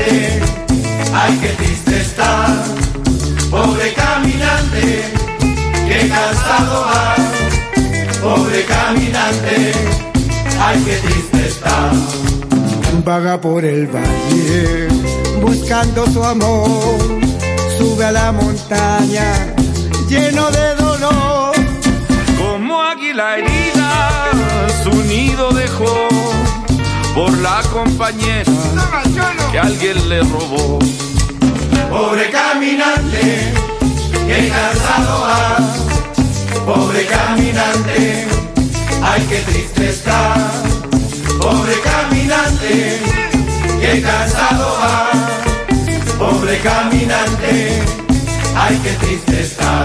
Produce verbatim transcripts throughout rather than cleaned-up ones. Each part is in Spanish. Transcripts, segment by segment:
caminante, ay qué triste está, pobre caminante, qué cansado va, pobre caminante, ay qué triste está. Vaga por el valle buscando su amor, sube a la montaña lleno de dolor. Como águila herida su nido dejó por la compañera que alguien le robó. Pobre caminante, qué cansado va, pobre caminante, ay qué triste está, pobre caminante, qué cansado va, pobre caminante, ay qué triste está.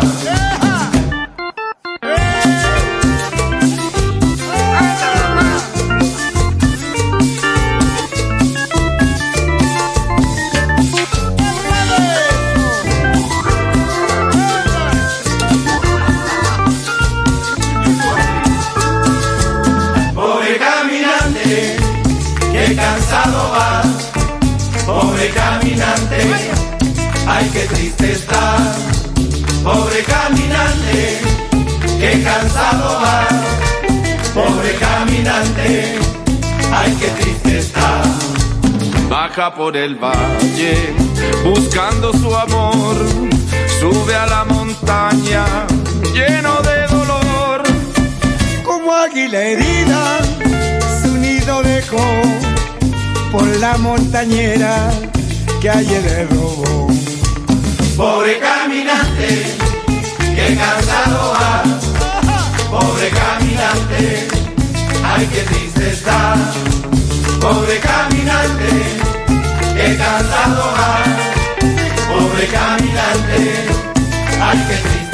Qué cansado va, pobre caminante, ay qué triste está, pobre caminante, qué cansado va, pobre caminante, ay qué triste está. Baja por el valle buscando su amor, sube a la montaña lleno de dolor. Como águila herida su nido dejó por la montañera que ayer le robó. Pobre caminante, qué cansado va, pobre caminante, ay qué triste está, pobre caminante, qué cansado va, pobre caminante, ay qué triste.